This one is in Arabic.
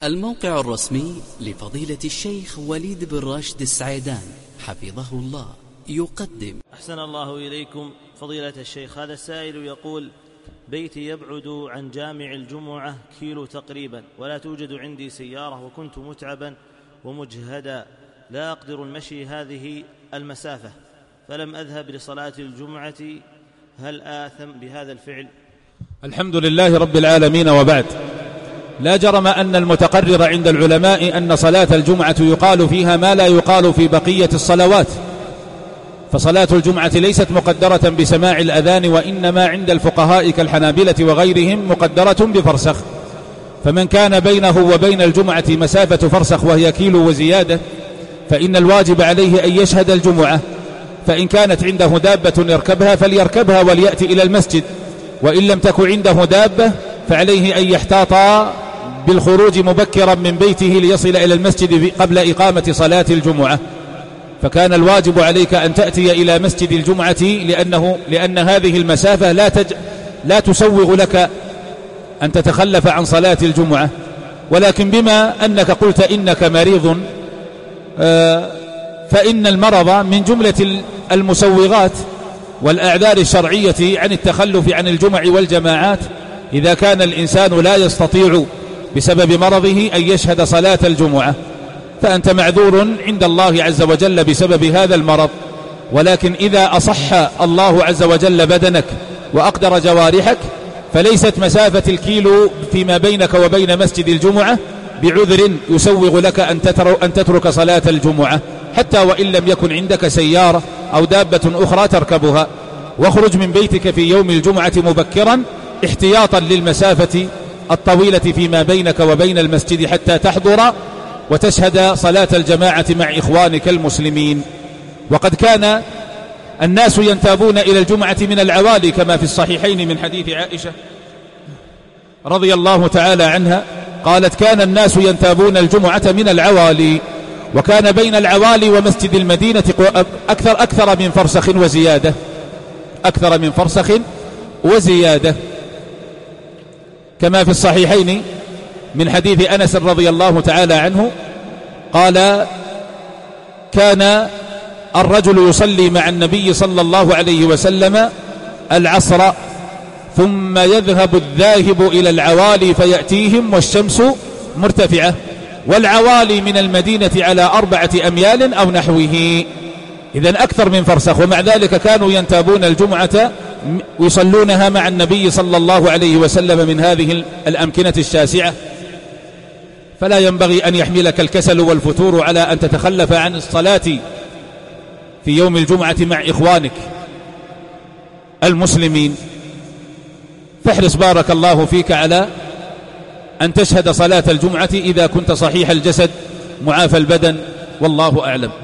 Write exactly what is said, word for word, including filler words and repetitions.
الموقع الرسمي لفضيلة الشيخ وليد بن راشد السعيدان حفظه الله يقدم. أحسن الله إليكم فضيلة الشيخ. هذا السائل يقول: بيتي يبعد عن جامع الجمعة كيلو تقريبا، ولا توجد عندي سيارة، وكنت متعبا ومجهدا لا أقدر المشي هذه المسافة، فلم أذهب لصلاة الجمعة، هل آثم بهذا الفعل؟ الحمد لله رب العالمين، وبعد. لا جرم أن المتقرر عند العلماء أن صلاة الجمعة يقال فيها ما لا يقال في بقية الصلوات، فصلاة الجمعة ليست مقدرة بسماع الأذان، وإنما عند الفقهاء كالحنابلة وغيرهم مقدرة بفرسخ. فمن كان بينه وبين الجمعة مسافة فرسخ وهي كيلو وزيادة، فإن الواجب عليه أن يشهد الجمعة، فإن كانت عنده دابة يركبها فليركبها وليأتي إلى المسجد، وإن لم تكن عنده دابة فعليه أن يحتاط بالخروج مبكرا من بيته ليصل إلى المسجد قبل إقامة صلاة الجمعة. فكان الواجب عليك أن تأتي إلى مسجد الجمعة، لأنه لأن هذه المسافة لا تج لا تسوغ لك أن تتخلف عن صلاة الجمعة. ولكن بما أنك قلت إنك مريض، فإن المرض من جملة المسوغات والأعذار الشرعية عن التخلف عن الجمع والجماعات، إذا كان الإنسان لا يستطيع بسبب مرضه أن يشهد صلاة الجمعة، فأنت معذور عند الله عز وجل بسبب هذا المرض. ولكن إذا أصح الله عز وجل بدنك وأقدر جوارحك، فليست مسافة الكيلو فيما بينك وبين مسجد الجمعة بعذر يسوغ لك أن تترك صلاة الجمعة، حتى وإن لم يكن عندك سيارة أو دابة أخرى تركبها. واخرج من بيتك في يوم الجمعة مبكرا احتياطا للمسافة الطويلة فيما بينك وبين المسجد، حتى تحضر وتشهد صلاة الجماعة مع إخوانك المسلمين. وقد كان الناس ينتابون إلى الجمعة من العوالي، كما في الصحيحين من حديث عائشة رضي الله تعالى عنها قالت: كان الناس ينتابون الجمعة من العوالي، وكان بين العوالي ومسجد المدينة أكثر أكثر من فرسخ وزيادة أكثر من فرسخ وزيادة كما في الصحيحين من حديث أنس رضي الله تعالى عنه قال: كان الرجل يصلي مع النبي صلى الله عليه وسلم العصر، ثم يذهب الذاهب إلى العوالي فيأتيهم والشمس مرتفعة، والعوالي من المدينة على أربعة أميال أو نحوه، إذن أكثر من فرسخ. ومع ذلك كانوا ينتابون الجمعة ويصلونها مع النبي صلى الله عليه وسلم من هذه الأمكنة الشاسعة. فلا ينبغي أن يحملك الكسل والفتور على أن تتخلف عن الصلاة في يوم الجمعة مع إخوانك المسلمين. فاحرص بارك الله فيك على أن تشهد صلاة الجمعة إذا كنت صحيح الجسد معافى البدن، والله أعلم.